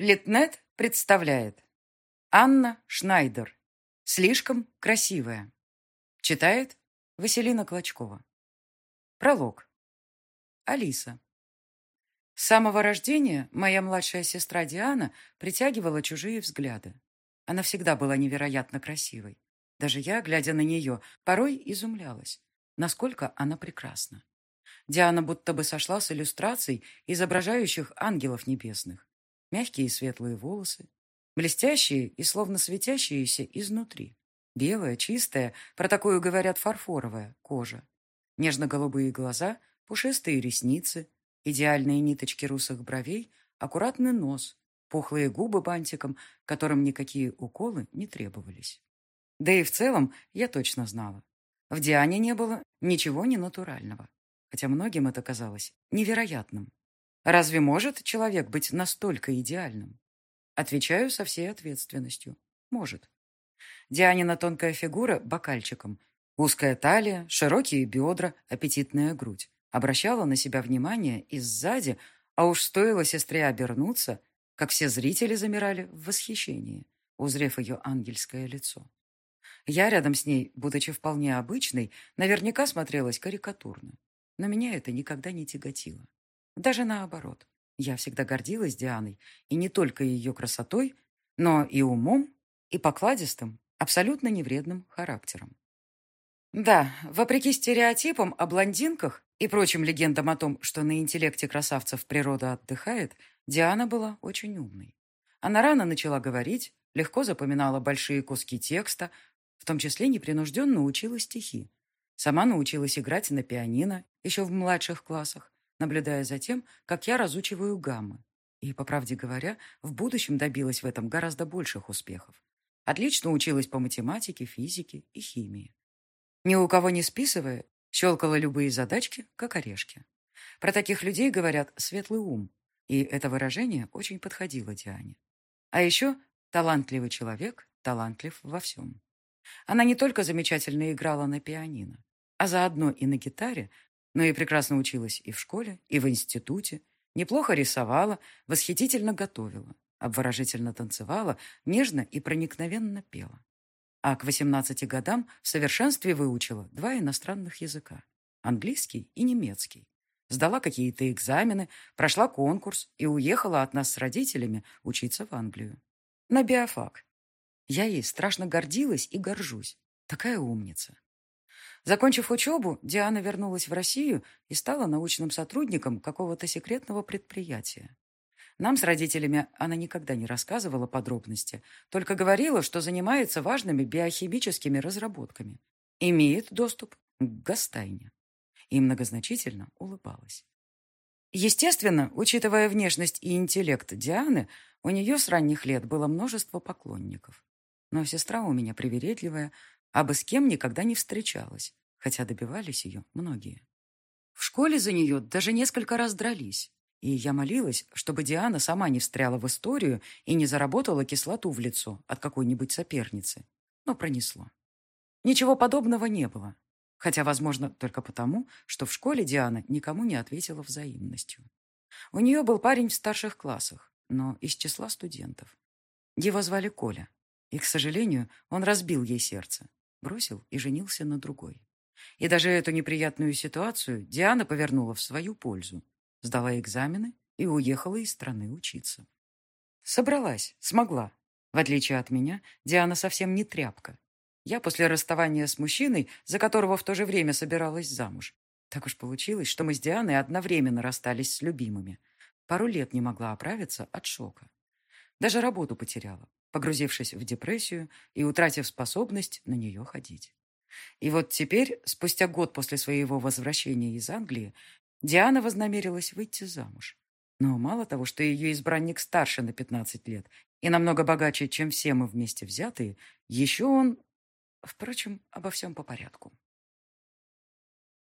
Литнет представляет Анна Шнайдер. Слишком красивая. Читает Василина Клочкова. Пролог. Алиса. С самого рождения моя младшая сестра Диана притягивала чужие взгляды. Она всегда была невероятно красивой. Даже я, глядя на нее, порой изумлялась, насколько она прекрасна. Диана будто бы сошла с иллюстраций, изображающих ангелов небесных. Мягкие светлые волосы, блестящие и словно светящиеся изнутри. Белая, чистая, про такую говорят фарфоровая, кожа. Нежно-голубые глаза, пушистые ресницы, идеальные ниточки русых бровей, аккуратный нос, пухлые губы бантиком, которым никакие уколы не требовались. Да и в целом я точно знала. В Диане не было ничего ненатурального, хотя многим это казалось невероятным. Разве может человек быть настолько идеальным? Отвечаю со всей ответственностью. Может. Дианина тонкая фигура бокальчиком, узкая талия, широкие бедра, аппетитная грудь обращала на себя внимание и сзади, а уж стоило сестре обернуться, как все зрители замирали в восхищении, узрев ее ангельское лицо. Я рядом с ней, будучи вполне обычной, наверняка смотрелась карикатурно, но меня это никогда не тяготило. Даже наоборот. Я всегда гордилась Дианой, и не только ее красотой, но и умом, и покладистым, абсолютно невредным характером. Да, вопреки стереотипам о блондинках и прочим легендам о том, что на интеллекте красавцев природа отдыхает, Диана была очень умной. Она рано начала говорить, легко запоминала большие куски текста, в том числе непринужденно учила стихи. Сама научилась играть на пианино еще в младших классах, наблюдая за тем, как я разучиваю гаммы. И, по правде говоря, в будущем добилась в этом гораздо больших успехов. Отлично училась по математике, физике и химии. Ни у кого не списывая, щелкала любые задачки, как орешки. Про таких людей говорят «светлый ум», и это выражение очень подходило Диане. А еще талантливый человек, талантлив во всем. Она не только замечательно играла на пианино, а заодно и на гитаре, но и прекрасно училась и в школе, и в институте, неплохо рисовала, восхитительно готовила, обворожительно танцевала, нежно и проникновенно пела. А к 18 годам в совершенстве выучила 2 иностранных языка – английский и немецкий. Сдала какие-то экзамены, прошла конкурс и уехала от нас с родителями учиться в Англию. На биофак. Я ей страшно гордилась и горжусь. Такая умница. Закончив учебу, Диана вернулась в Россию и стала научным сотрудником какого-то секретного предприятия. Нам с родителями она никогда не рассказывала подробности, только говорила, что занимается важными биохимическими разработками, имеет доступ к гастайне и многозначительно улыбалась. Естественно, учитывая внешность и интеллект Дианы, у нее с ранних лет было множество поклонников. Но сестра у меня привередливая, а бы с кем никогда не встречалась, хотя добивались ее многие. В школе за нее даже несколько раз дрались, и я молилась, чтобы Диана сама не встряла в историю и не заработала кислоту в лицо от какой-нибудь соперницы. Но пронесло. Ничего подобного не было, хотя, возможно, только потому, что в школе Диана никому не ответила взаимностью. У нее был парень в старших классах, но из числа студентов. Его звали Коля, и, к сожалению, он разбил ей сердце, бросил и женился на другой. И даже эту неприятную ситуацию Диана повернула в свою пользу, сдала экзамены и уехала из страны учиться. Собралась, смогла. В отличие от меня, Диана совсем не тряпка. Я после расставания с мужчиной, за которого в то же время собиралась замуж, так уж получилось, что мы с Дианой одновременно расстались с любимыми. Пару лет не могла оправиться от шока. Даже работу потеряла, погрузившись в депрессию и утратив способность на нее ходить. И вот теперь, спустя год после своего возвращения из Англии, Диана вознамерилась выйти замуж. Но мало того, что ее избранник старше на 15 лет и намного богаче, чем все мы вместе взятые, еще он... Впрочем, обо всем по порядку.